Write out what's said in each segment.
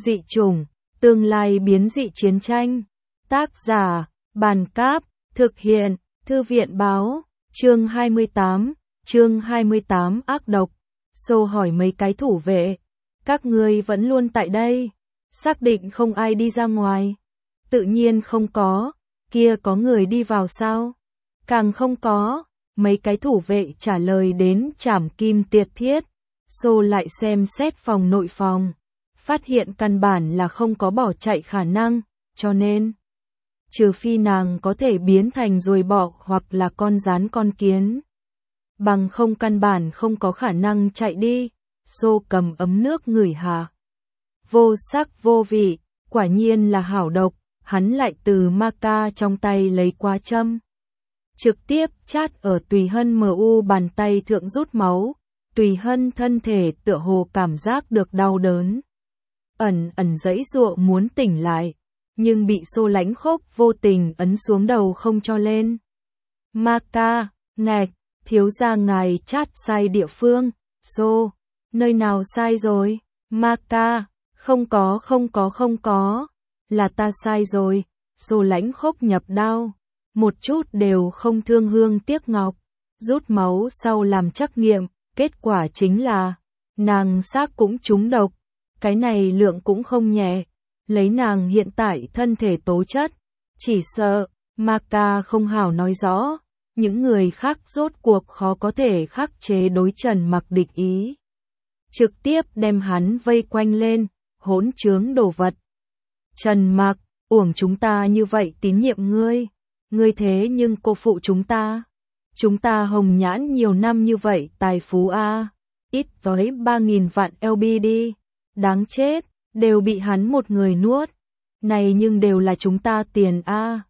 Dị chủng, tương lai biến dị chiến tranh. Tác giả, Bàn Cáp, thực hiện, Thư viện báo, chương 28 ác độc. Xô hỏi mấy cái thủ vệ, các ngươi vẫn luôn tại đây, xác định không ai đi ra ngoài. Tự nhiên không có, kia có người đi vào sao? Càng không có, mấy cái thủ vệ trả lời đến trảm kim tiệt thiết. Xô lại xem xét phòng nội phòng, phát hiện căn bản là không có bỏ chạy khả năng, cho nên trừ phi nàng có thể biến thành ruồi bọ hoặc là con gián con kiến, bằng không căn bản không có khả năng chạy đi. Xô cầm ấm nước ngửi hà, vô sắc vô vị, quả nhiên là hảo độc. Hắn lại từ ma ca trong tay lấy qua châm, trực tiếp chát ở Tùy Hân mu bàn tay thượng rút máu. Tùy Hân thân thể tựa hồ cảm giác được đau đớn, ẩn giãy giụa muốn tỉnh lại, nhưng bị Xô lãnh khốc vô tình ấn xuống đầu không cho lên. Ma ca, ngạch, thiếu gia ngài chát sai địa phương. Xô, nơi nào sai rồi? Ma ca, không có, là ta sai rồi. Xô lãnh khốc nhập đao, một chút đều không thương hương tiếc ngọc, rút máu sau làm trắc nghiệm, kết quả chính là nàng xác cũng trúng độc, cái này lượng cũng không nhẹ. Lấy nàng hiện tại thân thể tố chất, chỉ sợ Ma ca không hảo nói rõ, những người khác rốt cuộc khó có thể khắc chế đối Trần Mặc địch ý, trực tiếp đem hắn vây quanh lên, hỗn trướng đồ vật. Trần Mặc, uổng chúng ta như vậy tín nhiệm ngươi thế nhưng cô phụ chúng ta hồng nhãn nhiều năm như vậy tài phú a, ít tới 3.000 vạn LB đi, đáng chết, đều bị hắn một người nuốt, này nhưng đều là chúng ta tiền a.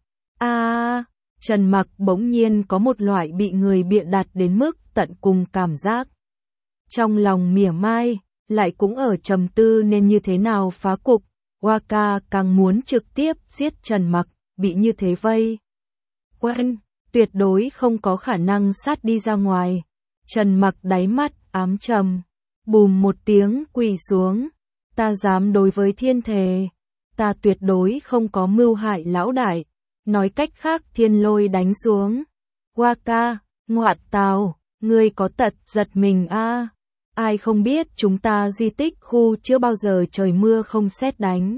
Trần Mặc bỗng nhiên có một loại bị người bịa đặt đến mức tận cùng cảm giác. Trong lòng mỉa mai, lại cũng ở trầm tư nên như thế nào phá cục. Waka càng muốn trực tiếp giết Trần Mặc, bị như thế vây quen, tuyệt đối không có khả năng sát đi ra ngoài. Trần Mặc đáy mắt ám trầm, bùm một tiếng quỳ xuống. Ta dám đối với thiên thề, ta tuyệt đối không có mưu hại lão đại. Nói cách khác thiên lôi đánh xuống. Waka, ngoạn tào, ngươi có tật giật mình a. Ai không biết chúng ta di tích khu chưa bao giờ trời mưa không sét đánh.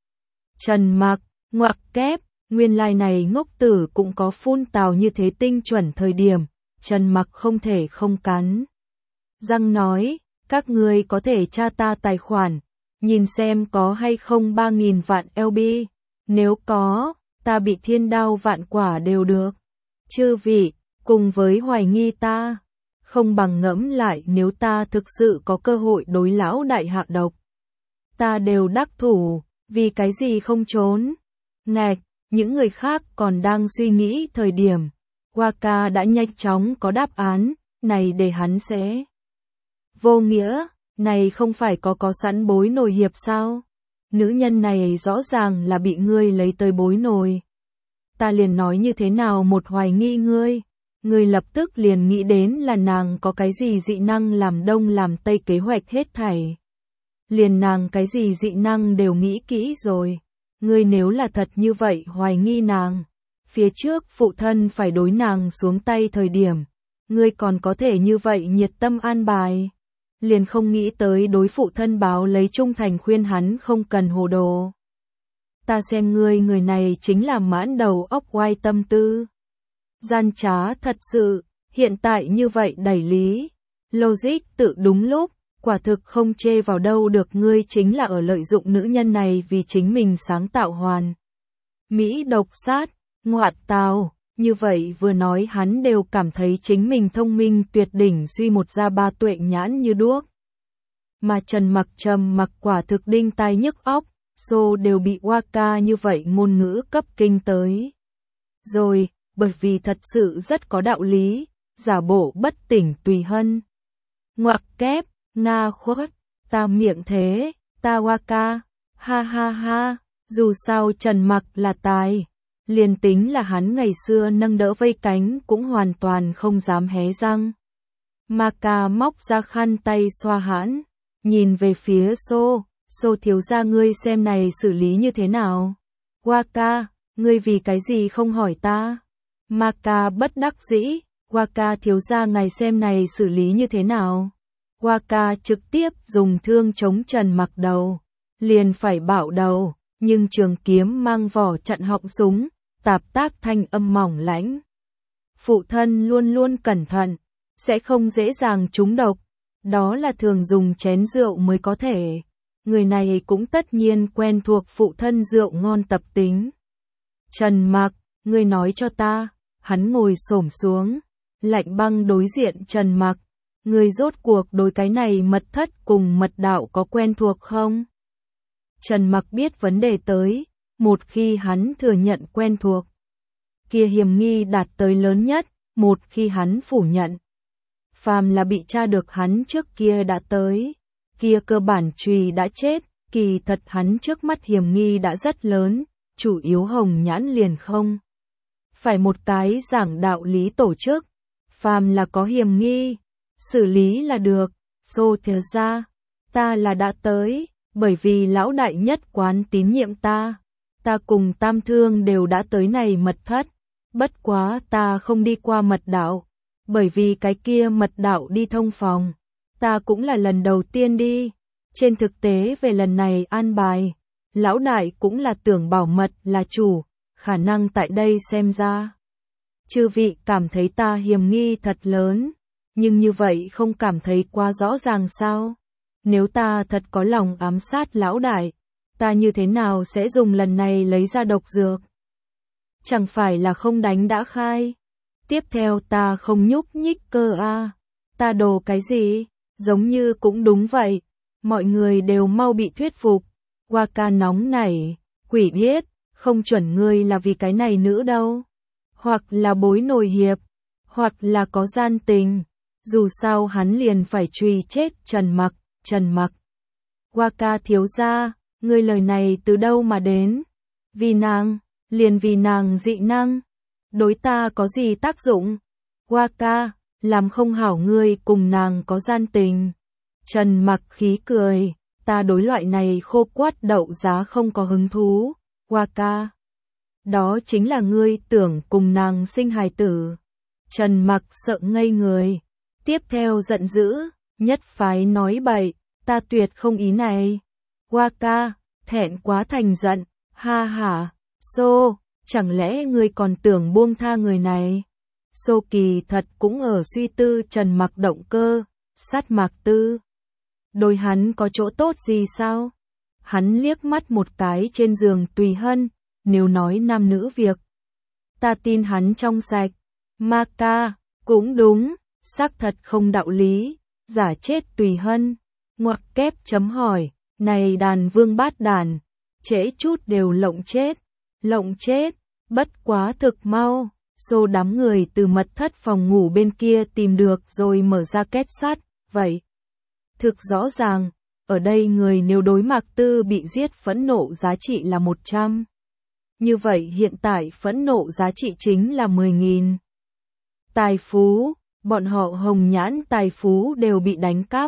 Trần Mặc, ngoặc kép, nguyên lai này ngốc tử cũng có phun tào như thế tinh chuẩn thời điểm. Trần Mặc không thể không cắn răng nói, các ngươi có thể tra ta tài khoản, nhìn xem có hay không 3.000 vạn LB, nếu có, ta bị thiên đao vạn quả đều được. Chư vị, cùng với hoài nghi ta, không bằng ngẫm lại nếu ta thực sự có cơ hội đối lão đại hạ độc. Ta đều đắc thủ, vì cái gì không trốn? Ngạch, những người khác còn đang suy nghĩ thời điểm. Waka đã nhanh chóng có đáp án, này để hắn sẽ vô nghĩa, này không phải có sẵn bối nồi hiệp sao? Nữ nhân này rõ ràng là bị ngươi lấy tới bối nồi. Ta liền nói như thế nào một hoài nghi ngươi lập tức liền nghĩ đến là nàng có cái gì dị năng làm đông làm tây kế hoạch hết thảy. Liền nàng cái gì dị năng đều nghĩ kỹ rồi. Ngươi nếu là thật như vậy hoài nghi nàng, phía trước phụ thân phải đối nàng xuống tay thời điểm, ngươi còn có thể như vậy nhiệt tâm an bài. Liền không nghĩ tới đối phụ thân báo lấy trung thành khuyên hắn không cần hồ đồ. Ta xem ngươi người này chính là mãn đầu óc oai tâm tư. Gian trá thật sự, hiện tại như vậy đẩy lý. Logic tự đúng lúc, quả thực không chê vào đâu được ngươi chính là ở lợi dụng nữ nhân này vì chính mình sáng tạo hoàn. Mỹ độc sát, ngoạn tào, như vậy vừa nói hắn đều cảm thấy chính mình thông minh tuyệt đỉnh suy một ra ba tuệ nhãn như đuốc. Mà Trần Mặc trầm mặc quả thực đinh tai nhức óc, Xô đều bị Waka như vậy ngôn ngữ cấp kinh tới. Rồi, bởi vì thật sự rất có đạo lý, giả bộ bất tỉnh Tùy Hân. Ngoặc kép, nga khuất, ta miệng thế, ta Waka, ha, dù sao Trần Mặc là tài. Liền tính là hắn ngày xưa nâng đỡ vây cánh cũng hoàn toàn không dám hé răng. Ma ca móc ra khăn tay xoa hãn, nhìn về phía Xô, Xô thiếu gia ngươi xem này xử lý như thế nào? Waka, ngươi vì cái gì không hỏi ta? Maka bất đắc dĩ, Waka thiếu gia ngài xem này xử lý như thế nào? Waka trực tiếp dùng thương chống Trần Mặc đầu, liền phải bạo đầu, nhưng trường kiếm mang vỏ chặn họng súng, tạp tác thanh âm mỏng lãnh. Phụ thân luôn luôn cẩn thận, sẽ không dễ dàng trúng độc, đó là thường dùng chén rượu mới có thể. Người này cũng tất nhiên quen thuộc phụ thân rượu ngon tập tính. Trần Mặc, ngươi nói cho ta, hắn ngồi xổm xuống, lạnh băng đối diện Trần Mặc, ngươi rốt cuộc đối cái này mật thất cùng mật đạo có quen thuộc không? Trần Mặc biết vấn đề tới, một khi hắn thừa nhận quen thuộc, kia hiểm nghi đạt tới lớn nhất, một khi hắn phủ nhận, phàm là bị tra được hắn trước kia đã tới, kia cơ bản trùy đã chết, kỳ thật hắn trước mắt hiểm nghi đã rất lớn, chủ yếu Hồng Nhãn liền không. Phải một cái giảng đạo lý tổ chức, phàm là có hiểm nghi, xử lý là được, xô thừa ra, ta là đã tới, bởi vì lão đại nhất quán tín nhiệm ta cùng Tam Thương đều đã tới này mật thất, bất quá ta không đi qua mật đạo, bởi vì cái kia mật đạo đi thông phòng, ta cũng là lần đầu tiên đi, trên thực tế về lần này an bài, lão đại cũng là tưởng bảo mật là chủ, khả năng tại đây xem ra. Chư vị cảm thấy ta hiểm nghi thật lớn, nhưng như vậy không cảm thấy quá rõ ràng sao? Nếu ta thật có lòng ám sát lão đại, ta như thế nào sẽ dùng lần này lấy ra độc dược? Chẳng phải là không đánh đã khai? Tiếp theo ta không nhúc nhích cơ a, ta đồ cái gì? Giống như cũng đúng vậy. Mọi người đều mau bị thuyết phục. Waka nóng nảy, quỷ biết, không chuẩn ngươi là vì cái này nữ đâu. Hoặc là bối nổi hiệp, hoặc là có gian tình. Dù sao hắn liền phải truy chết Trần Mặc. Waka thiếu gia, ngươi lời này từ đâu mà đến? Vì nàng, liền vì nàng dị năng. Đối ta có gì tác dụng? Waka, làm không hảo ngươi cùng nàng có gian tình. Trần Mặc khí cười, ta đối loại này khô quát đậu giá không có hứng thú. Waka, đó chính là ngươi tưởng cùng nàng sinh hài tử. Trần Mặc sợ ngây người, tiếp theo giận dữ, nhất phái nói bậy, ta tuyệt không ý này. Waka, thẹn quá thành giận, ha hả, Xô, chẳng lẽ ngươi còn tưởng buông tha người này? Xô kỳ thật cũng ở suy tư Trần Mặc động cơ, sát Mạc Tư. Đối hắn có chỗ tốt gì sao? Hắn liếc mắt một cái trên giường Tùy Hân, nếu nói nam nữ việc, ta tin hắn trong sạch. Maka, cũng đúng, xác thật không đạo lý, giả chết Tùy Hân. Ngoặc kép chấm hỏi, này đàn vương bát đàn, trễ chút đều lộng chết, bất quá thực mau. Xô đám người từ mật thất phòng ngủ bên kia tìm được rồi mở ra két sắt, vậy. Thực rõ ràng, ở đây người nếu đối Mạc Tư bị giết phẫn nộ giá trị là 100. Như vậy hiện tại phẫn nộ giá trị chính là 10.000. Tài phú, bọn họ Hồng Nhãn tài phú đều bị đánh cắp.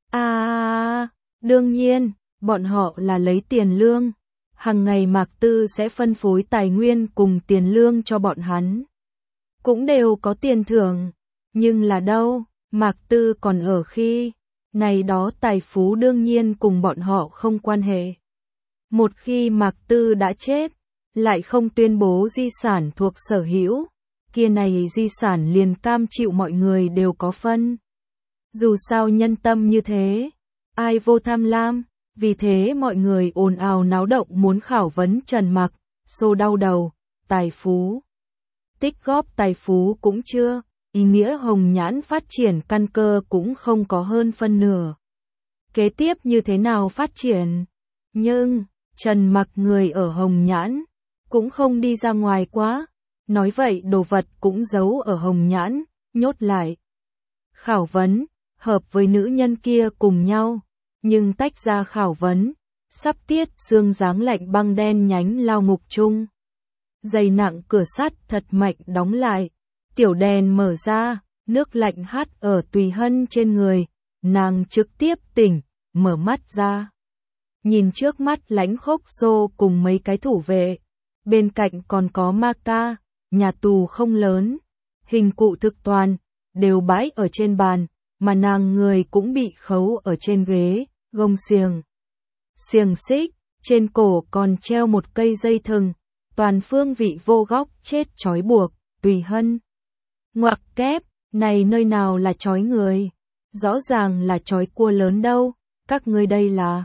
Đương nhiên, bọn họ là lấy tiền lương. Hàng ngày Mạc Tư sẽ phân phối tài nguyên cùng tiền lương cho bọn hắn. Cũng đều có tiền thưởng. Nhưng là đâu, Mạc Tư còn ở khi, này đó tài phú đương nhiên cùng bọn họ không quan hệ. Một khi Mạc Tư đã chết, lại không tuyên bố di sản thuộc sở hữu, kia này di sản liền cam chịu mọi người đều có phân. Dù sao nhân tâm như thế, ai vô tham lam, vì thế mọi người ồn ào náo động muốn khảo vấn Trần Mặc, Xô đau đầu, tài phú. Tích góp tài phú cũng chưa, ý nghĩa Hồng Nhãn phát triển căn cơ cũng không có hơn phân nửa. Kế tiếp như thế nào phát triển? Nhưng, Trần Mặc người ở Hồng Nhãn, cũng không đi ra ngoài quá, nói vậy đồ vật cũng giấu ở Hồng Nhãn, nhốt lại. Khảo vấn, hợp với nữ nhân kia cùng nhau, nhưng tách ra khảo vấn, sắp tiết dương dáng lạnh băng đen nhánh lao ngục chung. Dày nặng cửa sắt thật mạnh đóng lại, tiểu đèn mở ra, nước lạnh hắt ở Tùy Hân trên người, nàng trực tiếp tỉnh, mở mắt ra. nhìn trước mắt Lãnh Khốc Xô cùng mấy cái thủ vệ. Bên cạnh còn có Ma Ca, nhà tù không lớn, hình cụ thực toàn, đều bãi ở trên bàn, mà nàng người cũng bị khấu ở trên ghế, gông xiềng. Xiềng xích, trên cổ còn treo một cây dây thừng, toàn phương vị vô góc chết trói buộc, Tùy Hân. Ngoặc kép, này nơi nào là trói người, rõ ràng là trói cua lớn đâu, các ngươi đây là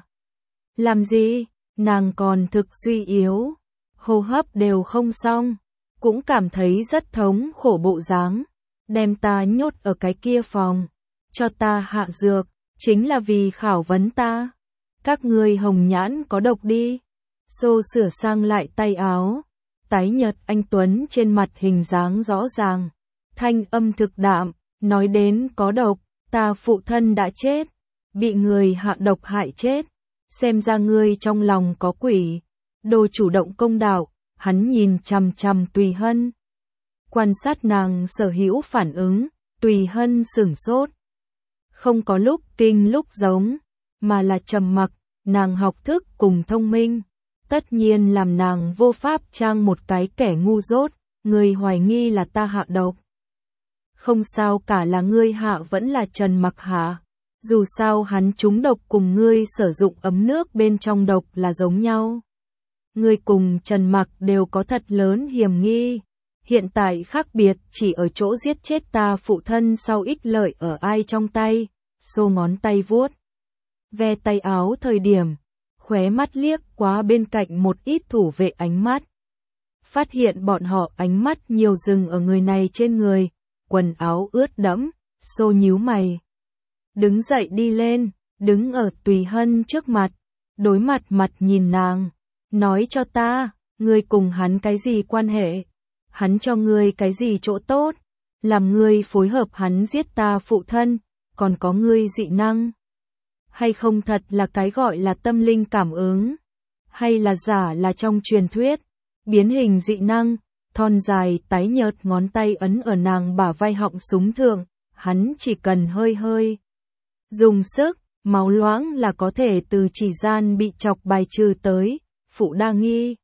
làm gì? Nàng còn thực suy yếu, hô hấp đều không xong, cũng cảm thấy rất thống khổ bộ dáng, đem ta nhốt ở cái kia phòng, cho ta hạ dược, chính là vì khảo vấn ta. Các ngươi hồng nhãn có độc đi. Xô sửa sang lại tay áo, tái nhợt anh tuấn trên mặt hình dáng rõ ràng, thanh âm thực đạm, nói đến có độc, ta phụ thân đã chết, bị người hạ độc hại chết, xem ra ngươi trong lòng có quỷ. Đồ chủ động công đạo, hắn nhìn chằm chằm Tùy Hân. Quan sát nàng sở hữu phản ứng, Tùy Hân sửng sốt. Không có lúc kinh lúc giống, mà là trầm mặc, nàng học thức cùng thông minh. Tất nhiên làm nàng vô pháp trang một cái kẻ ngu dốt, người hoài nghi là ta hạ độc. Không sao cả, là ngươi hạ vẫn là Trần Mặc hạ. Dù sao hắn trúng độc cùng ngươi sử dụng ấm nước bên trong độc là giống nhau. Ngươi cùng Trần Mặc đều có thật lớn hiểm nghi. Hiện tại khác biệt chỉ ở chỗ giết chết ta phụ thân sau ích lợi ở ai trong tay. Xô ngón tay vuốt ve tay áo thời điểm, khóe mắt liếc qua bên cạnh một ít thủ vệ ánh mắt. Phát hiện bọn họ ánh mắt nhiều dừng ở người này trên người, quần áo ướt đẫm, Xô nhíu mày. Đứng dậy đi lên, đứng ở Tùy Hân trước mặt, đối mặt nhìn nàng, nói cho ta, ngươi cùng hắn cái gì quan hệ? Hắn cho ngươi cái gì chỗ tốt? Làm ngươi phối hợp hắn giết ta phụ thân, còn có ngươi dị năng? Hay không thật là cái gọi là tâm linh cảm ứng? Hay là giả là trong truyền thuyết? Biến hình dị năng, thon dài tái nhợt ngón tay ấn ở nàng bả vai họng súng thượng, hắn chỉ cần hơi dùng sức, máu loãng là có thể từ chỉ gian bị chọc bài trừ tới. Phụ đa nghi,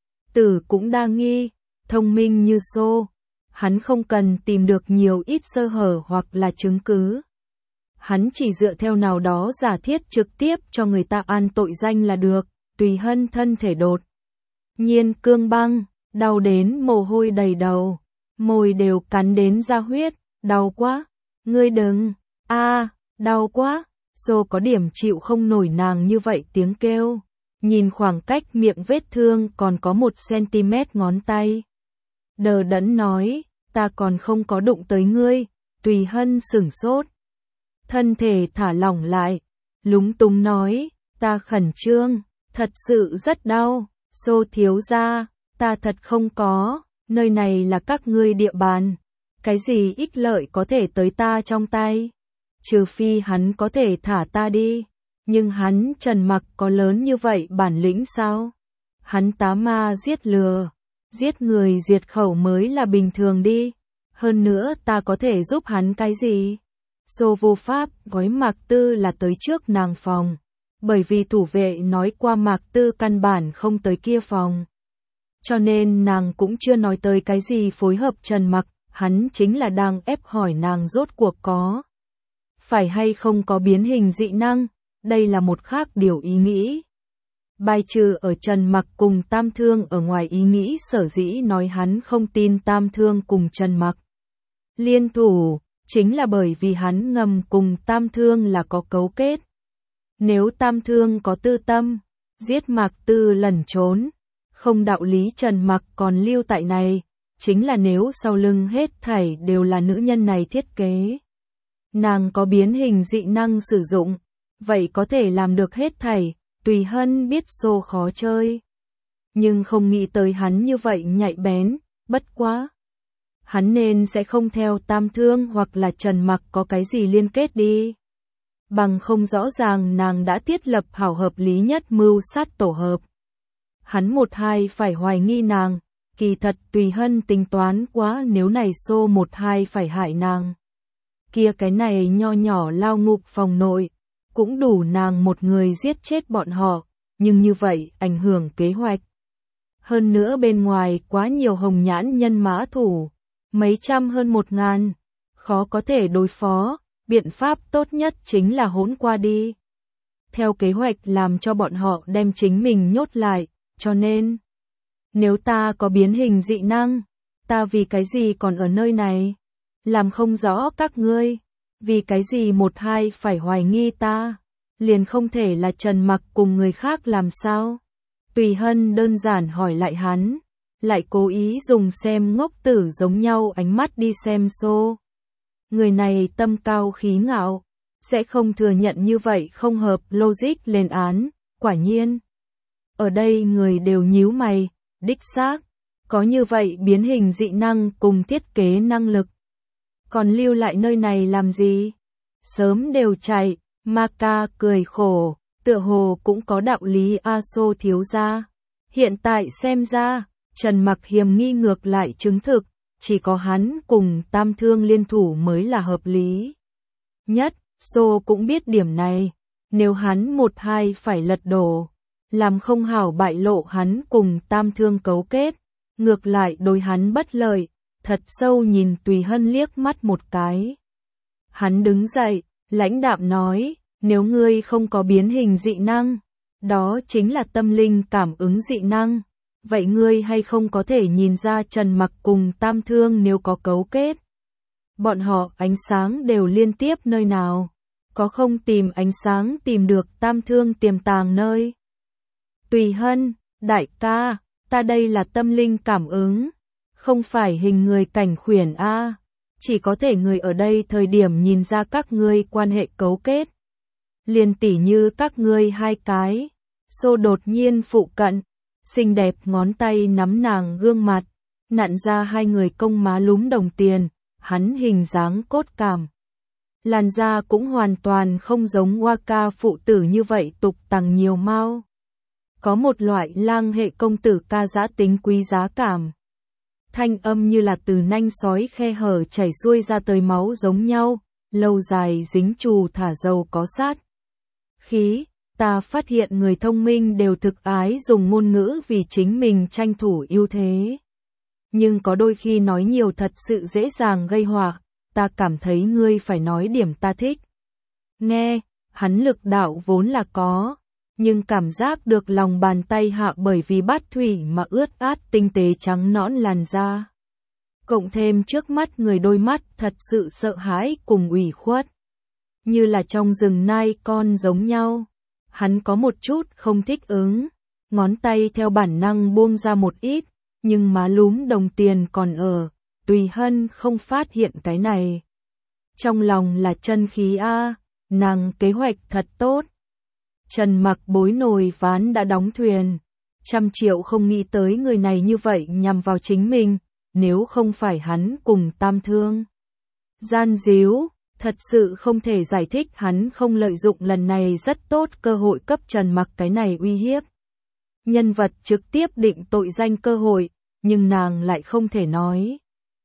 tử cũng đa nghi, thông minh như Xô, hắn không cần tìm được nhiều ít sơ hở hoặc là chứng cứ. Hắn chỉ dựa theo nào đó giả thiết trực tiếp cho người ta an tội danh là được. Tùy Hân thân thể đột nhiên cương băng, đau đến mồ hôi đầy đầu, môi đều cắn đến ra huyết, đau quá, ngươi đừng, đau quá. Xô có điểm chịu không nổi nàng như vậy tiếng kêu, nhìn khoảng cách miệng vết thương còn có 1 cm ngón tay. Đờ đẫn nói, ta còn không có đụng tới ngươi. Tùy Hân sửng sốt, thân thể thả lỏng lại, lúng túng nói, ta khẩn trương, thật sự rất đau. Xô thiếu gia, ta thật không có, nơi này là các ngươi địa bàn, cái gì ích lợi có thể tới ta trong tay? Trừ phi hắn có thể thả ta đi, nhưng hắn Trần Mặc có lớn như vậy bản lĩnh sao? Hắn tá ma giết lừa, giết người diệt khẩu mới là bình thường đi, hơn nữa ta có thể giúp hắn cái gì? Xô vô pháp gói Mạc Tư là tới trước nàng phòng, bởi vì thủ vệ nói qua Mạc Tư căn bản không tới kia phòng. Cho nên nàng cũng chưa nói tới cái gì phối hợp Trần Mặc, hắn chính là đang ép hỏi nàng rốt cuộc có phải hay không có biến hình dị năng, đây là một khác điều ý nghĩ. Bài trừ ở Trần Mặc cùng Tam Thương ở ngoài ý nghĩ sở dĩ nói hắn không tin Tam Thương cùng Trần Mặc liên thủ, chính là bởi vì hắn ngầm cùng Tam Thương là có cấu kết. Nếu Tam Thương có tư tâm, giết Mạc Tư lẩn trốn, không đạo lý Trần Mặc còn lưu tại này, chính là nếu sau lưng hết thảy đều là nữ nhân này thiết kế. Nàng có biến hình dị năng sử dụng, vậy có thể làm được hết thảy. Tùy Hân biết Xô khó chơi, nhưng không nghĩ tới hắn như vậy nhạy bén, bất quá. Hắn nên sẽ không theo Tam Thương hoặc là Trần Mặc có cái gì liên kết đi. Bằng không rõ ràng nàng đã thiết lập hảo hợp lý nhất mưu sát tổ hợp. Hắn một hai phải hoài nghi nàng, kỳ thật Tùy Hân tính toán quá, nếu này Xô một hai phải hại nàng. Kia cái này nho nhỏ lao ngục phòng nội, cũng đủ nàng một người giết chết bọn họ, nhưng như vậy ảnh hưởng kế hoạch. Hơn nữa bên ngoài quá nhiều hồng nhãn nhân mã thủ, mấy trăm hơn 1000, khó có thể đối phó, biện pháp tốt nhất chính là hỗn qua đi. Theo kế hoạch làm cho bọn họ đem chính mình nhốt lại, cho nên, nếu ta có biến hình dị năng, ta vì cái gì còn ở nơi này? Làm không rõ các ngươi, vì cái gì một hai phải hoài nghi ta, liền không thể là Trần Mặc cùng người khác làm sao? Tùy Hân đơn giản hỏi lại hắn, lại cố ý dùng xem ngốc tử giống nhau ánh mắt đi xem xô. Người này tâm cao khí ngạo, sẽ không thừa nhận như vậy không hợp logic lên án, quả nhiên. Ở đây người đều nhíu mày, đích xác, có như vậy biến hình dị năng cùng thiết kế năng lực. Còn lưu lại nơi này làm gì? Sớm đều chạy, Maka cười khổ, tựa hồ cũng có đạo lý Aso thiếu gia. Hiện tại xem ra, Trần Mặc hiềm nghi ngược lại chứng thực, chỉ có hắn cùng Tam Thương liên thủ mới là hợp lý nhất. So cũng biết điểm này, nếu hắn một hai phải lật đổ, làm không hảo bại lộ hắn cùng Tam Thương cấu kết, ngược lại đối hắn bất lợi, thật sâu nhìn Tùy Hân liếc mắt một cái. Hắn đứng dậy, lãnh đạm nói, nếu ngươi không có biến hình dị năng, đó chính là tâm linh cảm ứng dị năng, vậy ngươi hay không có thể nhìn ra Trần Mặc cùng Tam Thương nếu có cấu kết? Bọn họ ánh sáng đều liên tiếp nơi nào? Có không tìm ánh sáng tìm được Tam Thương tiềm tàng nơi? Tùy Hân, đại ca, ta đây là tâm linh cảm ứng, không phải hình người cảnh khuyển a, chỉ có thể người ở đây thời điểm nhìn ra các ngươi quan hệ cấu kết. Liền tỉ như các ngươi hai cái. Xô đột nhiên phụ cận, xinh đẹp ngón tay nắm nàng gương mặt, nặn ra hai người công má lúm đồng tiền, hắn hình dáng cốt cảm. Làn da cũng hoàn toàn không giống Waka phụ tử như vậy tục tằng nhiều mau. Có một loại lang hệ công tử ca dã tính quý giá cảm. Thanh âm như là từ nanh sói khe hở chảy xuôi ra tới máu giống nhau, lâu dài dính chù thả dầu có sát. Khí, ta phát hiện người thông minh đều thực ái dùng ngôn ngữ vì chính mình tranh thủ ưu thế. Nhưng có đôi khi nói nhiều thật sự dễ dàng gây họa, ta cảm thấy ngươi phải nói điểm ta thích. Nghe, hắn lực đạo vốn là có, nhưng cảm giác được lòng bàn tay hạ bởi vì bát thủy mà ướt át tinh tế trắng nõn làn da. Cộng thêm trước mắt người đôi mắt thật sự sợ hãi cùng ủy khuất. Như là trong rừng nai con giống nhau. Hắn có một chút không thích ứng, ngón tay theo bản năng buông ra một ít, nhưng má lúm đồng tiền còn ở, Tùy Hân không phát hiện cái này. Trong lòng là chân khí a, nàng kế hoạch thật tốt. Trần Mặc bối nồi ván đã đóng thuyền, 100 triệu không nghĩ tới người này như vậy nhằm vào chính mình, nếu không phải hắn cùng Tam Thương gian díu, thật sự không thể giải thích hắn không lợi dụng lần này rất tốt cơ hội cấp Trần Mặc cái này uy hiếp. Nhân vật trực tiếp định tội danh cơ hội, nhưng nàng lại không thể nói.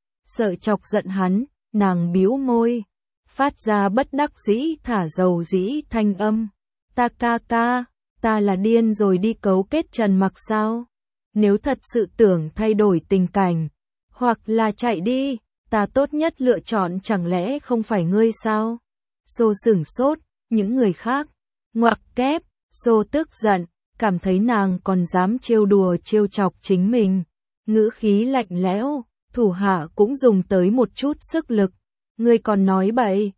Sợ chọc giận hắn, nàng bĩu môi, phát ra bất đắc dĩ thả dầu dĩ thanh âm. Ta ca, ta là điên rồi đi cấu kết Trần Mặc sao? Nếu thật sự tưởng thay đổi tình cảnh, hoặc là chạy đi, ta tốt nhất lựa chọn chẳng lẽ không phải ngươi sao? Xô sửng sốt, những người khác, ngoặc kép, Xô tức giận, cảm thấy nàng còn dám trêu đùa trêu chọc chính mình. Ngữ khí lạnh lẽo, thủ hạ cũng dùng tới một chút sức lực. Ngươi còn nói bậy,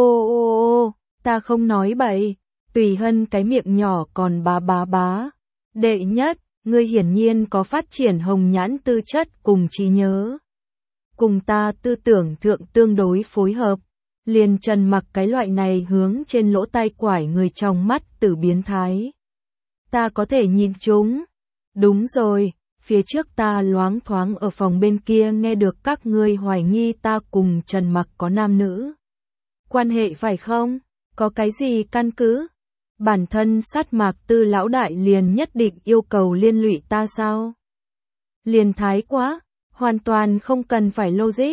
ô, ta không nói bậy. Tùy Hân cái miệng nhỏ còn bá. Đệ nhất, ngươi hiển nhiên có phát triển hồng nhãn tư chất cùng trí nhớ. Cùng ta tư tưởng thượng tương đối phối hợp. Liền Trần Mặc cái loại này hướng trên lỗ tai quải người trong mắt tử biến thái. Ta có thể nhìn chúng. Đúng rồi, phía trước ta loáng thoáng ở phòng bên kia nghe được các ngươi hoài nghi ta cùng Trần Mặc có nam nữ quan hệ phải không? Có cái gì căn cứ? Bản thân sát Mạc Tư lão đại liền nhất định yêu cầu liên lụy ta sao? Liền thái quá, hoàn toàn không cần phải logic.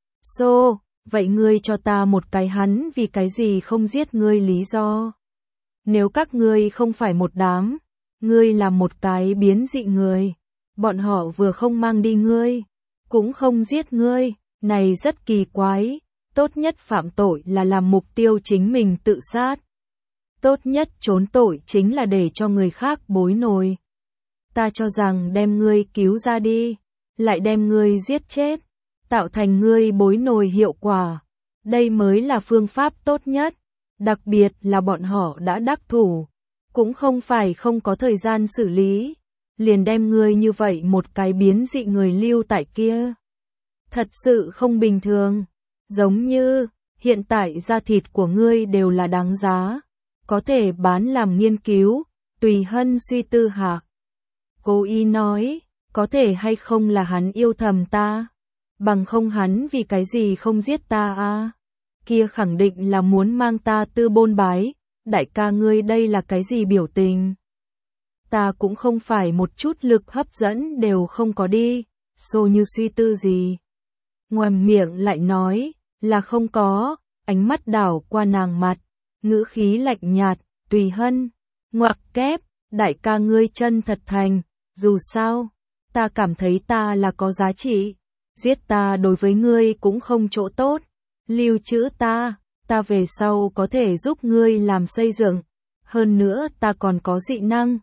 Vậy ngươi cho ta một cái hắn vì cái gì không giết ngươi lý do? Nếu các ngươi không phải một đám, ngươi là một cái biến dị người. Bọn họ vừa không mang đi ngươi, cũng không giết ngươi, này rất kỳ quái. Tốt nhất phạm tội là làm mục tiêu chính mình tự sát. Tốt nhất trốn tội chính là để cho người khác bối nổi. Ta cho rằng đem ngươi cứu ra đi, lại đem ngươi giết chết, tạo thành ngươi bối nổi hiệu quả. Đây mới là phương pháp tốt nhất, đặc biệt là bọn họ đã đắc thủ, cũng không phải không có thời gian xử lý, liền đem ngươi như vậy một cái biến dị người lưu tại kia. Thật sự không bình thường, giống như, hiện tại da thịt của ngươi đều là đáng giá, có thể bán làm nghiên cứu. Tùy Hân suy tư hạ. Cố ý nói, có thể hay không là hắn yêu thầm ta, bằng không hắn vì cái gì không giết ta à? Kia khẳng định là muốn mang ta tư bôn bái, đại ca ngươi đây là cái gì biểu tình? Ta cũng không phải một chút lực hấp dẫn đều không có đi, xô như suy tư gì. Ngoàm miệng lại nói, là không có, ánh mắt đảo qua nàng mặt, ngữ khí lạnh nhạt. Tùy Hân, ngoặc kép, đại ca ngươi chân thật thành, dù sao, ta cảm thấy ta là có giá trị, giết ta đối với ngươi cũng không chỗ tốt, lưu trữ ta về sau có thể giúp ngươi làm xây dựng, hơn nữa ta còn có dị năng.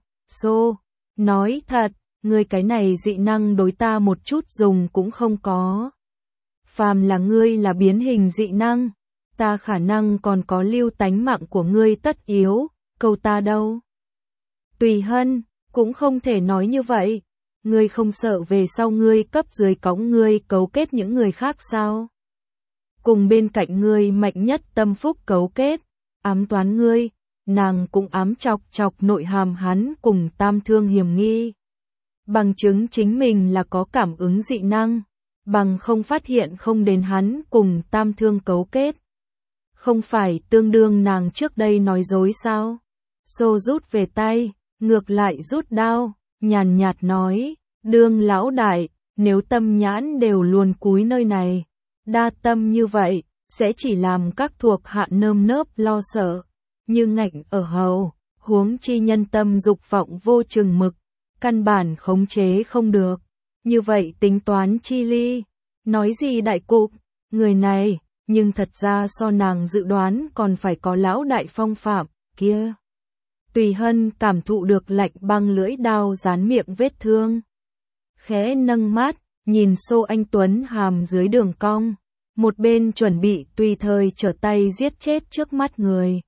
Nói thật, ngươi cái này dị năng đối ta một chút dùng cũng không có. Phàm là ngươi là biến hình dị năng, ta khả năng còn có lưu tánh mạng của ngươi tất yếu, câu ta đâu. Tùy Hân, cũng không thể nói như vậy, ngươi không sợ về sau ngươi cấp dưới cõng ngươi cấu kết những người khác sao? Cùng bên cạnh ngươi mạnh nhất tâm phúc cấu kết, ám toán ngươi, nàng cũng ám chọc nội hàm hắn cùng Tam Thương hiểm nghi. Bằng chứng chính mình là có cảm ứng dị năng, bằng không phát hiện không đến hắn cùng Tam Thương cấu kết. Không phải tương đương nàng trước đây nói dối sao? Rút về tay, ngược lại rút đao, nhàn nhạt nói, đương lão đại, nếu tâm nhãn đều luồn cúi nơi này, đa tâm như vậy, sẽ chỉ làm các thuộc hạ nơm nớp lo sợ, như ngạnh ở hầu, huống chi nhân tâm dục vọng vô chừng mực, căn bản khống chế không được. Như vậy tính toán chi ly, nói gì đại cục, người này, nhưng thật ra so nàng dự đoán còn phải có lão đại phong phạm, kia. Tùy Hân cảm thụ được lạnh băng lưỡi đao dán miệng vết thương. Khẽ nâng mắt, nhìn Xô Anh Tuấn hàm dưới đường cong, một bên chuẩn bị tùy thời trở tay giết chết trước mắt người.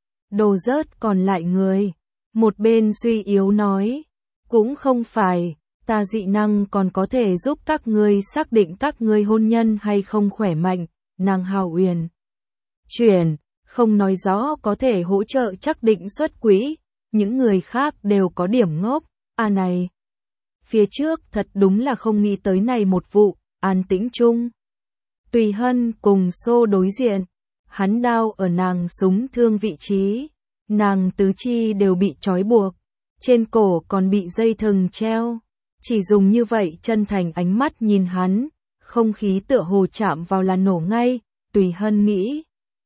Đồ rớt còn lại người, một bên suy yếu nói, cũng không phải, ta dị năng còn có thể giúp các ngươi xác định các ngươi hôn nhân hay không khỏe mạnh, nàng hào uyển. Chuyển, không nói rõ có thể hỗ trợ chắc định xuất quỹ, những người khác đều có điểm ngốc, này. Phía trước thật đúng là không nghĩ tới này một vụ, an tĩnh chung. Tùy Hân cùng Xô đối diện, hắn đao ở nàng súng thương vị trí, nàng tứ chi đều bị trói buộc, trên cổ còn bị dây thừng treo, chỉ dùng như vậy chân thành ánh mắt nhìn hắn, không khí tựa hồ chạm vào là nổ ngay. Tùy Hân nghĩ,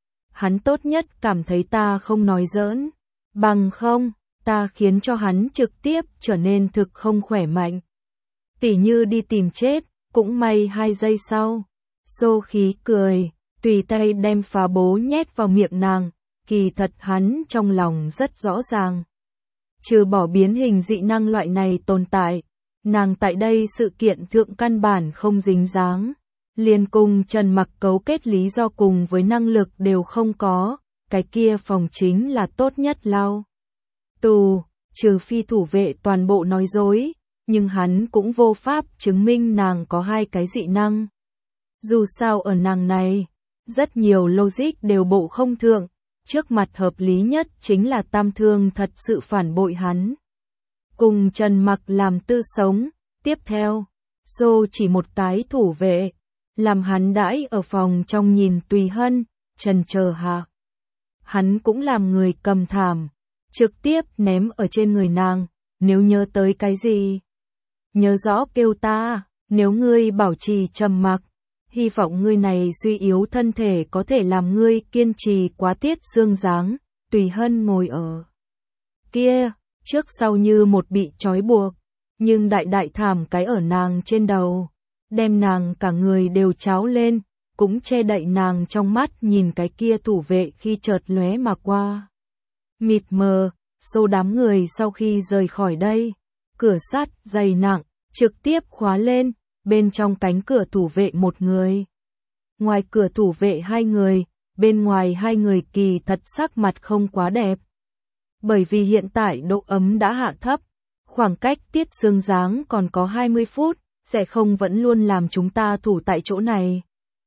hắn tốt nhất cảm thấy ta không nói giỡn, bằng không, ta khiến cho hắn trực tiếp trở nên thực không khỏe mạnh. Tỉ như đi tìm chết, cũng may 2 giây sau. Xô khí cười, tùy tay đem phá bố nhét vào miệng nàng, kỳ thật hắn trong lòng rất rõ ràng. Trừ bỏ biến hình dị năng loại này tồn tại, nàng tại đây sự kiện thượng căn bản không dính dáng. Liền cùng Trần Mặc cấu kết lý do cùng với năng lực đều không có, cái kia phòng chính là tốt nhất lao. Tù, trừ phi thủ vệ toàn bộ nói dối, nhưng hắn cũng vô pháp chứng minh nàng có 2 cái dị năng. Dù sao ở nàng này, rất nhiều logic đều bộ không thượng, trước mặt hợp lý nhất chính là Tam Thương thật sự phản bội hắn. Cùng Trần Mặc làm tư sống, tiếp theo, Xô chỉ một cái thủ vệ, làm hắn đãi ở phòng trong nhìn Tùy Hân, trần chờ hạ. Hắn cũng làm người cầm thảm, trực tiếp ném ở trên người nàng, nếu nhớ tới cái gì. Nhớ rõ kêu ta, nếu ngươi bảo trì trầm mặc, hy vọng ngươi này suy yếu thân thể có thể làm ngươi kiên trì quá tiết xương dáng. Tùy Hân ngồi ở kia, trước sau như một bị trói buộc, nhưng đại đại thảm cái ở nàng trên đầu, đem nàng cả người đều tráo lên, cũng che đậy nàng trong mắt nhìn cái kia thủ vệ khi chợt lóe mà qua. Mịt mờ, số đám người sau khi rời khỏi đây, cửa sắt dày nặng, trực tiếp khóa lên, bên trong cánh cửa thủ vệ một người. Ngoài cửa thủ vệ hai người, bên ngoài hai người kỳ thật sắc mặt không quá đẹp. Bởi vì hiện tại độ ấm đã hạ thấp, khoảng cách Tiết Sương Giáng còn có 20 phút, sẽ không vẫn luôn làm chúng ta thủ tại chỗ này.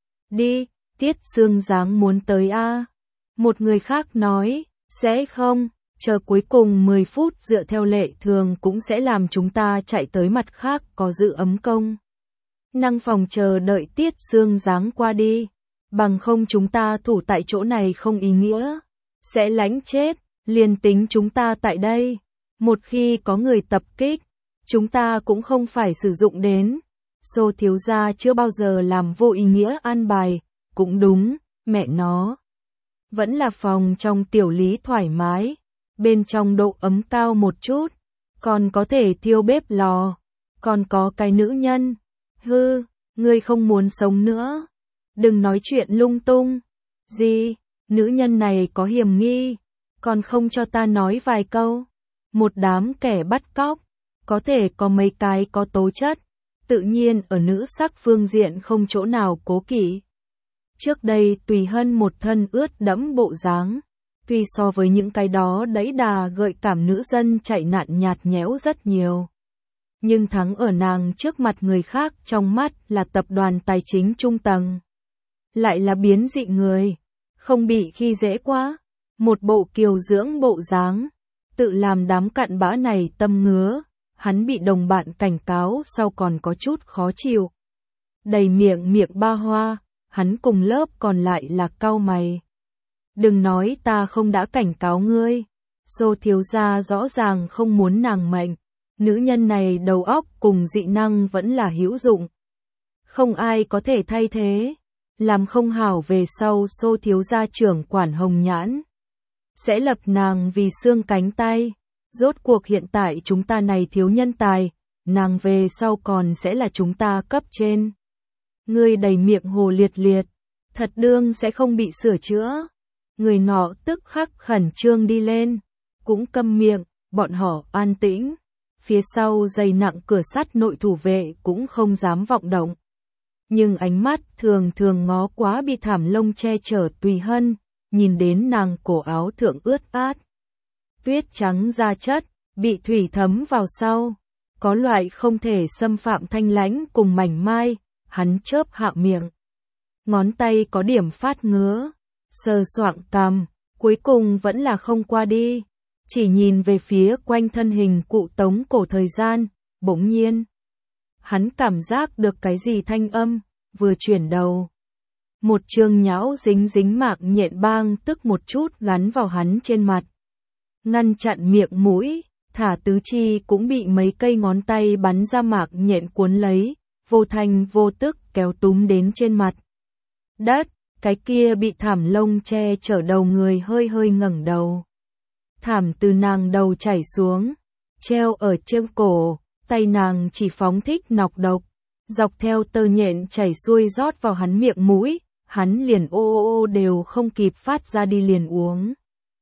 Đi, Tiết Sương Giáng muốn tới a. Một người khác nói, sẽ không, chờ cuối cùng 10 phút dựa theo lệ thường cũng sẽ làm chúng ta chạy tới mặt khác có dự ấm công. Năng phòng chờ đợi Tiết Sương Giáng qua đi, bằng không chúng ta thủ tại chỗ này không ý nghĩa, sẽ lánh chết, liền tính chúng ta tại đây. Một khi có người tập kích, chúng ta cũng không phải sử dụng đến. Xô thiếu gia chưa bao giờ làm vô ý nghĩa an bài, cũng đúng, mẹ nó. Vẫn là phòng trong tiểu lý thoải mái, bên trong độ ấm cao một chút, còn có thể thiêu bếp lò, còn có cái nữ nhân. Hư, ngươi không muốn sống nữa. Đừng nói chuyện lung tung. Gì, nữ nhân này có hiểm nghi, còn không cho ta nói vài câu. Một đám kẻ bắt cóc, có thể có mấy cái có tố chất, tự nhiên ở nữ sắc phương diện không chỗ nào cố kỵ. Trước đây Tùy Hân một thân ướt đẫm bộ dáng, tuy so với những cái đó đẫy đà gợi cảm nữ dân chạy nạn nhạt nhẽo rất nhiều. Nhưng thắng ở nàng trước mặt người khác trong mắt là tập đoàn tài chính trung tầng. Lại là biến dị người, không bị khi dễ quá, một bộ kiều dưỡng bộ dáng, tự làm đám cặn bã này tâm ngứa, hắn bị đồng bạn cảnh cáo sau còn có chút khó chịu. Đầy miệng ba hoa, hắn cùng lớp còn lại là cau mày. Đừng nói ta không đã cảnh cáo ngươi, Xô thiếu gia rõ ràng không muốn nàng mệnh, nữ nhân này đầu óc cùng dị năng vẫn là hữu dụng. Không ai có thể thay thế, làm không hảo về sau Xô thiếu gia trưởng quản Hồng Nhãn. Sẽ lập nàng vì xương cánh tay, rốt cuộc hiện tại chúng ta này thiếu nhân tài, nàng về sau còn sẽ là chúng ta cấp trên. Ngươi đầy miệng hồ liệt liệt, thật đương sẽ không bị sửa chữa. Người nọ tức khắc khẩn trương đi lên, cũng câm miệng, bọn họ an tĩnh. Phía sau dày nặng cửa sắt nội thủ vệ cũng không dám vọng động. Nhưng ánh mắt thường thường ngó quá bị thảm lông che chở Tùy Hân, nhìn đến nàng cổ áo thượng ướt át. Tuyết trắng da chất, bị thủy thấm vào sau. Có loại không thể xâm phạm thanh lãnh cùng mảnh mai, hắn chớp hạ miệng. Ngón tay có điểm phát ngứa, sờ soạng cằm, cuối cùng vẫn là không qua đi. Chỉ nhìn về phía quanh thân hình cụ tống cổ thời gian, bỗng nhiên. Hắn cảm giác được cái gì thanh âm, vừa chuyển đầu. Một trường nhão dính dính mạc nhện bang tức một chút gắn vào hắn trên mặt. Ngăn chặn miệng mũi, thả tứ chi cũng bị mấy cây ngón tay bắn ra mạc nhện cuốn lấy, vô thanh vô tức kéo túm đến trên mặt. Đất, cái kia bị thảm lông che chở đầu người hơi hơi ngẩng đầu. Thảm từ nàng đầu chảy xuống, treo ở trên cổ, tay nàng chỉ phóng thích nọc độc, dọc theo tơ nhện chảy xuôi rót vào hắn miệng mũi, hắn liền ô đều không kịp phát ra đi liền uống.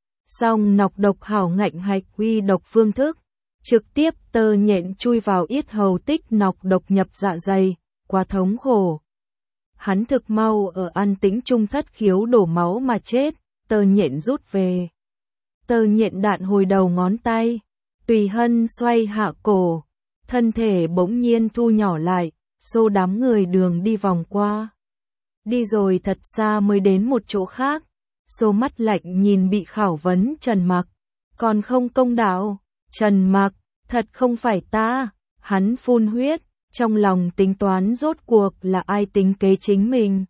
Xong nọc độc hảo ngạnh hạch huy độc phương thức, trực tiếp tơ nhện chui vào yết hầu tích nọc độc nhập dạ dày, quá thống khổ. Hắn thực mau ở an tĩnh trung thất khiếu đổ máu mà chết, tơ nhện rút về. Tơ nhện đạn hồi đầu ngón tay, Tùy Hân xoay hạ cổ, thân thể bỗng nhiên thu nhỏ lại, xô đám người đường đi vòng qua. Đi rồi thật xa mới đến một chỗ khác, xô mắt lạnh nhìn bị khảo vấn Trần Mặc, còn không công đạo, Trần Mặc, thật không phải ta, hắn phun huyết, trong lòng tính toán rốt cuộc là ai tính kế chính mình.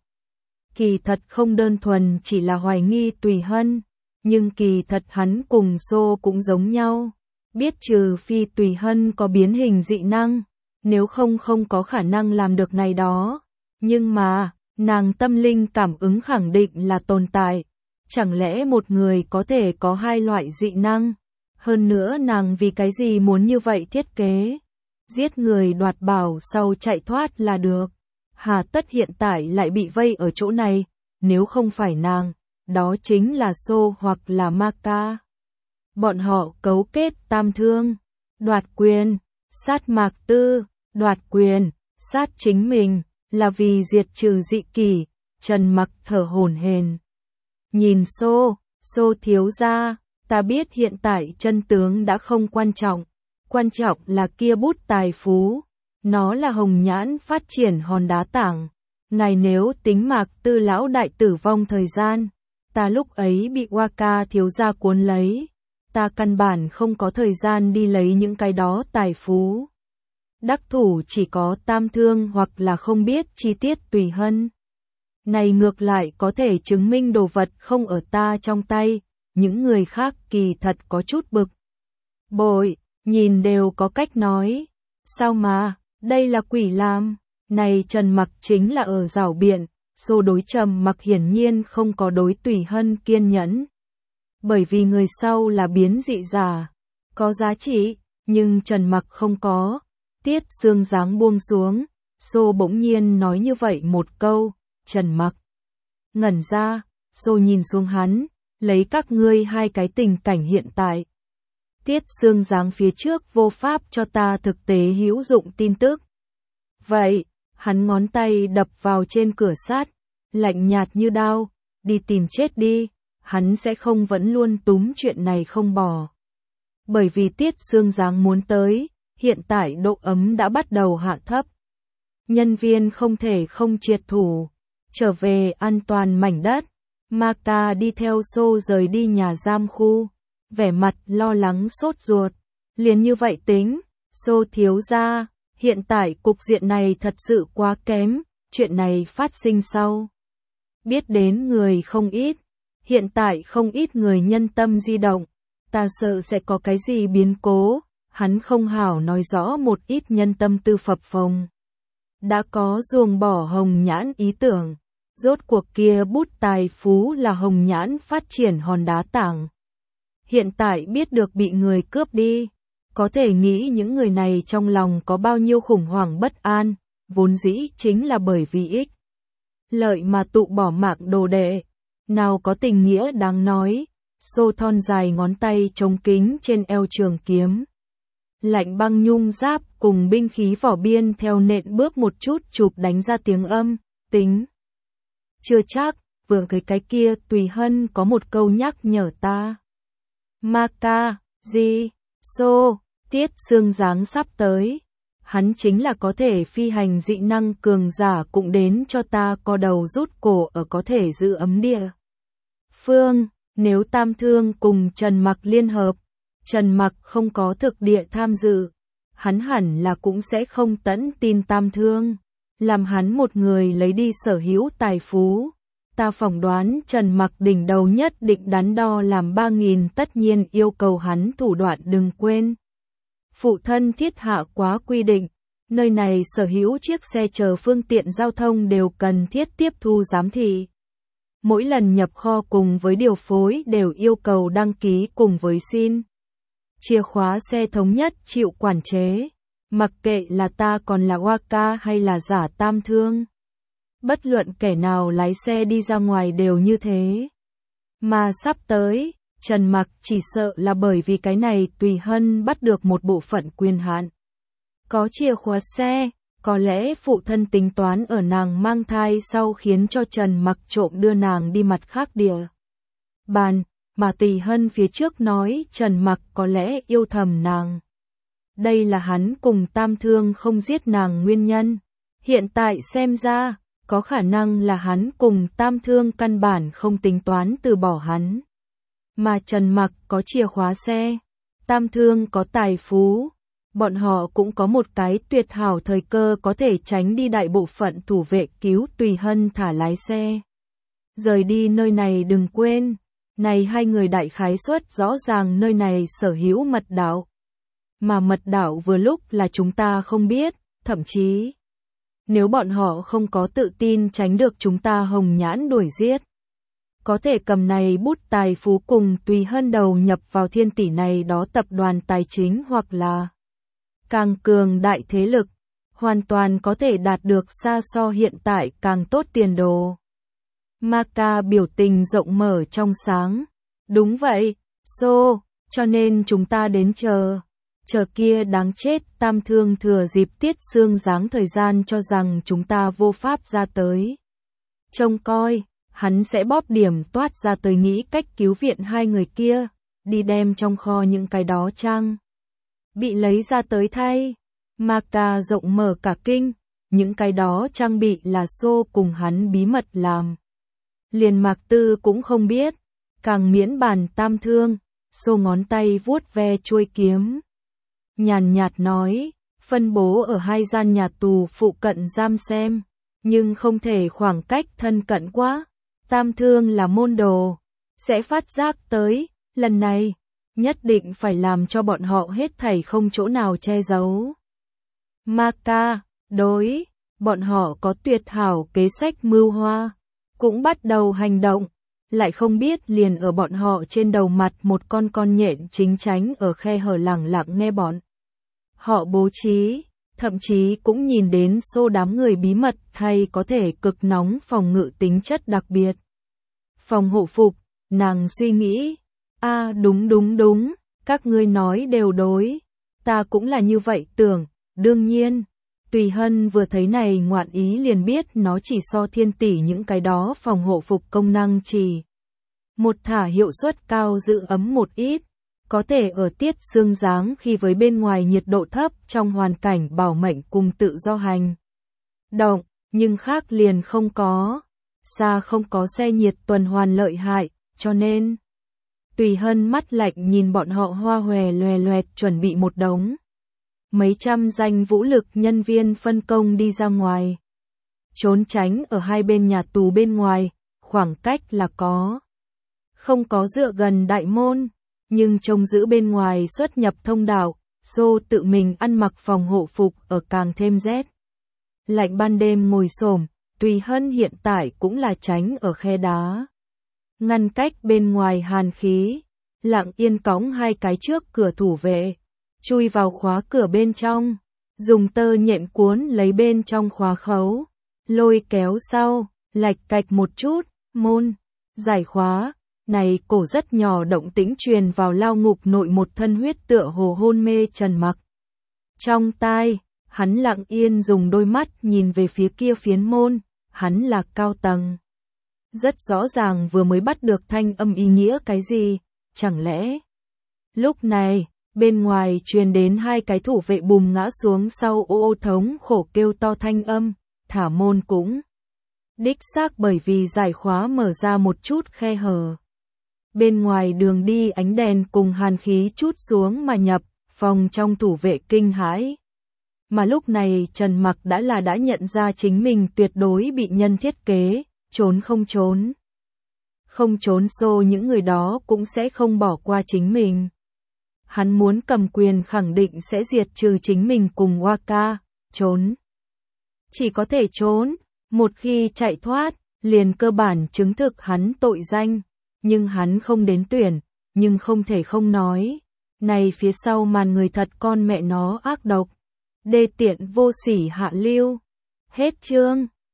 Kỳ thật không đơn thuần chỉ là hoài nghi Tùy Hân, nhưng kỳ thật hắn cùng xô cũng giống nhau, biết trừ phi Tùy Hân có biến hình dị năng, nếu không không có khả năng làm được này đó, nhưng mà, nàng tâm linh cảm ứng khẳng định là tồn tại, chẳng lẽ một người có thể có hai loại dị năng, Hơn nữa nàng vì cái gì muốn như vậy thiết kế? Giết người đoạt bảo sau chạy thoát là được. Hà tất hiện tại lại bị vây ở chỗ này, nếu không phải nàng, đó chính là Xô hoặc là Ma Ca. Bọn họ cấu kết tam thương, đoạt quyền, sát Mạc Tư, đoạt quyền, sát chính mình, là vì diệt trừ dị kỷ. Trần Mặc thở hổn hển. Nhìn Xô thiếu gia, ta biết hiện tại chân tướng đã không quan trọng là kia bút tài phú, nó là hồng nhãn phát triển hòn đá tảng. Ngài nếu tính Mạc Tư lão đại tử vong thời gian, ta lúc ấy bị Waka thiếu gia cuốn lấy, ta căn bản không có thời gian đi lấy những cái đó tài phú. Đắc thủ chỉ có tam thương hoặc là không biết chi tiết Tùy Hân. Này ngược lại có thể chứng minh đồ vật không ở ta trong tay, những người khác kỳ thật có chút bực bội, nhìn đều có cách nói. Sao mà, đây là quỷ làm, này Trần Mặc chính là ở rảo biện, Xô đối Trầm Mặc hiển nhiên không có đối Tùy Hân kiên nhẫn. Bởi vì người sau là biến dị giả, có giá trị, nhưng Trần Mặc không có. Tiết Sương dáng buông xuống, Xô bỗng nhiên nói như vậy một câu, Trần Mặc ngẩn ra, Xô nhìn xuống hắn, lấy các ngươi hai cái tình cảnh hiện tại. Tiết Sương dáng phía trước vô pháp cho ta thực tế hữu dụng tin tức. Vậy, hắn ngón tay đập vào trên cửa sắt, lạnh nhạt như đao, đi tìm chết đi, hắn sẽ không vẫn luôn túm chuyện này không bỏ. Bởi vì Tiết Sương dáng muốn tới, hiện tại độ ấm đã bắt đầu hạ thấp. Nhân viên không thể không triệt thủ, trở về an toàn mảnh đất. Ma Ca đi theo Xô rời đi nhà giam khu, vẻ mặt lo lắng sốt ruột. Liền như vậy tính, Xô thiếu gia, hiện tại cục diện này thật sự quá kém, chuyện này phát sinh sau. Biết đến người không ít, hiện tại không ít người nhân tâm di động, ta sợ sẽ có cái gì biến cố, hắn không hảo nói rõ một ít nhân tâm tư phập phồng. Đã có ruồng bỏ hồng nhãn ý tưởng. Rốt cuộc kia bút tài phú là hồng nhãn phát triển hòn đá tảng. Hiện tại biết được bị người cướp đi, có thể nghĩ những người này trong lòng có bao nhiêu khủng hoảng bất an, vốn dĩ chính là bởi vì ích lợi mà tụ bỏ mạng đồ đệ, nào có tình nghĩa đáng nói. Xô thon dài ngón tay chống kính trên eo trường kiếm. Lạnh băng nhung giáp cùng binh khí vỏ biên theo nện bước một chút chụp đánh ra tiếng âm, tính. Chưa chắc, vừa cái kia Tùy Hân có một câu nhắc nhở ta. Ma Ca, gì, Xô, Tiết Sương dáng sắp tới. Hắn chính là có thể phi hành dị năng cường giả cũng đến cho ta co đầu rút cổ ở có thể giữ ấm địa phương. Nếu tam thương cùng Trần Mặc liên hợp, Trần Mặc không có thực địa tham dự, hắn hẳn là cũng sẽ không tẫn tin tam thương, làm hắn một người lấy đi sở hữu tài phú. Ta phỏng đoán Trần Mặc đỉnh đầu nhất định đắn đo làm 3.000 tất nhiên yêu cầu hắn thủ đoạn đừng quên. Phụ thân thiết hạ quá quy định, nơi này sở hữu chiếc xe chờ phương tiện giao thông đều cần thiết tiếp thu giám thị. Mỗi lần nhập kho cùng với điều phối đều yêu cầu đăng ký cùng với xin. Chìa khóa xe thống nhất chịu quản chế, mặc kệ là ta còn là Waka hay là giả tam thương. Bất luận kẻ nào lái xe đi ra ngoài đều như thế. Mà sắp tới, Trần Mặc chỉ sợ là bởi vì cái này Tùy Hân bắt được một bộ phận quyền hạn. Có chìa khóa xe, có lẽ phụ thân tính toán ở nàng mang thai sau khiến cho Trần Mặc trộm đưa nàng đi mặt khác địa bàn, mà Tùy Hân phía trước nói Trần Mặc có lẽ yêu thầm nàng. Đây là hắn cùng tam thương không giết nàng nguyên nhân. Hiện tại xem ra, có khả năng là hắn cùng tam thương căn bản không tính toán từ bỏ hắn. Mà Trần Mặc có chìa khóa xe, tam thương có tài phú, bọn họ cũng có một cái tuyệt hảo thời cơ có thể tránh đi đại bộ phận thủ vệ cứu Tùy Hân thả lái xe. Rời đi nơi này đừng quên, này hai người đại khái suất rõ ràng nơi này sở hữu mật đạo. Mà mật đạo vừa lúc là chúng ta không biết, thậm chí nếu bọn họ không có tự tin tránh được chúng ta hồng nhãn đuổi giết, có thể cầm này bút tài phú cùng Tùy Hân đầu nhập vào Thiên Tỷ này đó tập đoàn tài chính hoặc là càng cường đại thế lực, hoàn toàn có thể đạt được xa so hiện tại càng tốt tiền đồ. Maka biểu tình rộng mở trong sáng. Đúng vậy, cho nên chúng ta đến chờ kia đáng chết. Tam Thương thừa dịp Tiết Sương giáng thời gian cho rằng chúng ta vô pháp ra tới. Trông coi, hắn sẽ bóp điểm toát ra tới nghĩ cách cứu viện hai người kia, đi đem trong kho những cái đó trang bị lấy ra tới thay. Maka rộng mở cả kinh, những cái đó trang bị là cùng hắn bí mật làm. Liền Mạc Tư cũng không biết, càng miễn bàn Tam Thương. Ngón tay vuốt ve chuôi kiếm, nhàn nhạt nói, phân bố ở 2 gian nhà tù phụ cận giam xem, nhưng không thể khoảng cách thân cận quá. Tam Thương là môn đồ, sẽ phát giác tới, lần này, nhất định phải làm cho bọn họ hết thảy không chỗ nào che giấu. Maka, đối, bọn họ có tuyệt hảo kế sách mưu hoa, cũng bắt đầu hành động. Lại không biết liền ở bọn họ trên đầu mặt một con nhện chính tránh ở khe hở lẳng lặng nghe bọn họ bố trí, thậm chí cũng nhìn đến đám người bí mật thay có thể cực nóng phòng ngự tính chất đặc biệt. Phòng hộ phục, nàng suy nghĩ, đúng, các ngươi nói đều đối, ta cũng là như vậy tưởng, đương nhiên. Tùy Hân vừa thấy này ngoạn ý liền biết nó chỉ so Thiên Tỷ những cái đó phòng hộ phục công năng chỉ một thả hiệu suất cao giữ ấm một ít, có thể ở Tiết Sương giáng khi với bên ngoài nhiệt độ thấp trong hoàn cảnh bảo mệnh cùng tự do hành động, nhưng khác liền không có, không có xe nhiệt tuần hoàn lợi hại, cho nên Tùy Hân mắt lạnh nhìn bọn họ hoa hòe loè loẹt chuẩn bị một đống. Mấy trăm danh vũ lực nhân viên phân công đi ra ngoài, trốn tránh ở hai bên nhà tù bên ngoài, khoảng cách là không có dựa gần đại môn, nhưng trông giữ bên ngoài xuất nhập thông đạo. Tự mình ăn mặc phòng hộ phục ở càng thêm rét lạnh ban đêm ngồi xổm. Tùy Hân hiện tại cũng là tránh ở khe đá, ngăn cách bên ngoài hàn khí, lặng yên cõng 2 cái trước cửa thủ vệ, chui vào khóa cửa bên trong, dùng tơ nhện cuốn lấy bên trong khóa khấu, lôi kéo sau, lạch cạch một chút, môn giải khóa. Này cổ rất nhỏ động tĩnh truyền vào lao ngục nội một thân huyết tựa hồ hôn mê Trần Mặc. Trong tai, hắn lặng yên dùng đôi mắt nhìn về phía kia phiến môn, hắn là cao tầng. Rất rõ ràng vừa mới bắt được thanh âm ý nghĩa cái gì, chẳng lẽ. Lúc này, bên ngoài truyền đến 2 cái thủ vệ bùm ngã xuống sau ô thống khổ kêu to thanh âm, thả môn cũng. Đích xác bởi vì giải khóa mở ra một chút khe hở. Bên ngoài đường đi ánh đèn cùng hàn khí chút xuống mà nhập, phòng trong thủ vệ kinh hãi. Mà lúc này Trần Mặc đã nhận ra chính mình tuyệt đối bị nhân thiết kế, trốn không trốn. Không trốn những người đó cũng sẽ không bỏ qua chính mình. Hắn muốn cầm quyền khẳng định sẽ diệt trừ chính mình cùng Waka, trốn. Chỉ có thể trốn, một khi chạy thoát, liền cơ bản chứng thực hắn tội danh. Nhưng hắn không đến tuyển, nhưng không thể không nói. Này phía sau màn người thật con mẹ nó ác độc. Đê tiện vô sỉ hạ lưu. Hết chương.